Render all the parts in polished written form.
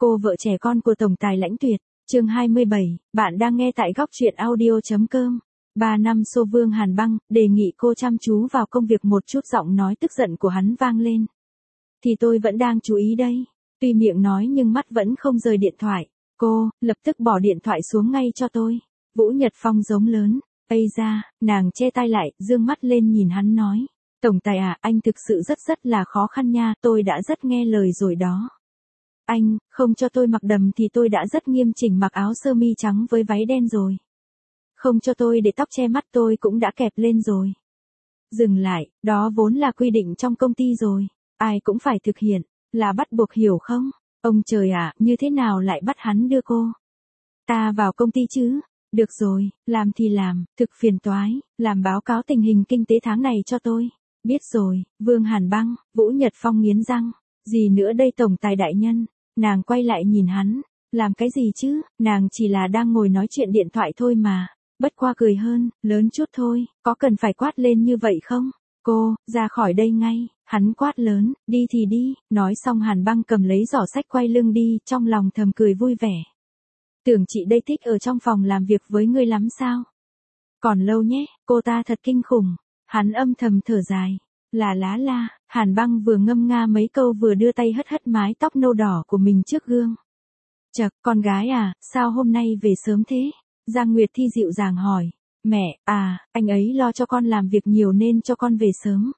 Cô vợ trẻ con của tổng tài Lãnh Tuyệt, chương 27, bạn đang nghe tại góc truyện audio.com. 3 năm xô Vương Hàn Băng, đề nghị cô chăm chú vào công việc một chút, giọng nói tức giận của hắn vang lên. Thì tôi vẫn đang chú ý đây. Tuy miệng nói nhưng mắt vẫn không rời điện thoại. Cô, lập tức bỏ điện thoại xuống ngay cho tôi. Vũ Nhật Phong giống lớn. Ây da, nàng che tay lại, dương mắt lên nhìn hắn nói. Tổng tài à, anh thực sự rất là khó khăn nha, tôi đã rất nghe lời rồi đó. Anh, không cho tôi mặc đầm thì tôi đã rất nghiêm chỉnh mặc áo sơ mi trắng với váy đen rồi. Không cho tôi để tóc che mắt tôi cũng đã kẹp lên rồi. Dừng lại, đó vốn là quy định trong công ty rồi. Ai cũng phải thực hiện, là bắt buộc hiểu không? Ông trời ạ, như thế nào lại bắt hắn đưa cô ta vào công ty chứ? Được rồi, làm thì làm, thực phiền toái, làm báo cáo tình hình kinh tế tháng này cho tôi. Biết rồi, Vương Hàn Băng. Vũ Nhật Phong nghiến răng. Gì nữa đây tổng tài đại nhân? Nàng quay lại nhìn hắn. Làm cái gì chứ? Nàng chỉ là đang ngồi nói chuyện điện thoại thôi mà. Bất qua cười hơn, lớn chút thôi, có cần phải quát lên như vậy không? Cô, ra khỏi đây ngay. Hắn quát lớn, đi thì đi. Nói xong Hàn Băng cầm lấy giỏ sách quay lưng đi, trong lòng thầm cười vui vẻ. Tưởng chị đây thích ở trong phòng làm việc với ngươi lắm sao? Còn lâu nhé, cô ta thật kinh khủng. Hắn âm thầm thở dài. La, Hàn Băng vừa ngâm nga mấy câu vừa đưa tay hất mái tóc nâu đỏ của mình trước gương. Chậc, con gái à, sao hôm nay về sớm thế? Giang Nguyệt Thi dịu dàng hỏi. Mẹ, anh ấy lo cho con làm việc nhiều nên cho con về sớm.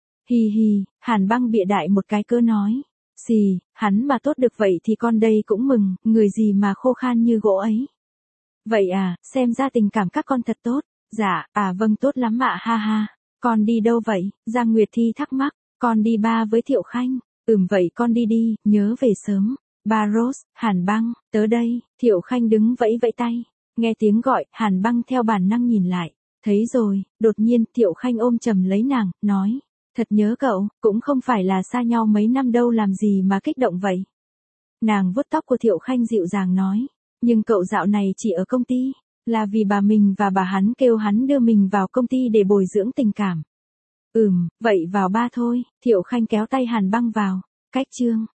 Hi, Hàn Băng bịa đại một cái cớ nói. Xì, hắn mà tốt được vậy thì con đây cũng mừng, người gì mà khô khan như gỗ ấy. Vậy à, xem ra tình cảm các con thật tốt. Dạ, vâng tốt lắm ạ, ha. Con đi đâu vậy? Giang Nguyệt Thi thắc mắc. Con đi ba với Thiệu Khanh. Vậy con đi, nhớ về sớm. Ba Rose, Hàn Băng, tớ đây. Thiệu Khanh đứng vẫy tay. Nghe tiếng gọi, Hàn Băng theo bản năng nhìn lại. Thấy rồi, đột nhiên Thiệu Khanh ôm chầm lấy nàng, nói. Thật nhớ cậu, cũng không phải là xa nhau mấy năm đâu, làm gì mà kích động vậy. Nàng vuốt tóc của Thiệu Khanh dịu dàng nói. Nhưng cậu dạo này chỉ ở công ty. Là vì bà mình và bà hắn kêu hắn đưa mình vào công ty để bồi dưỡng tình cảm. Vậy vào ba thôi. Thiệu Khanh kéo tay Hàn Băng vào. Cách chương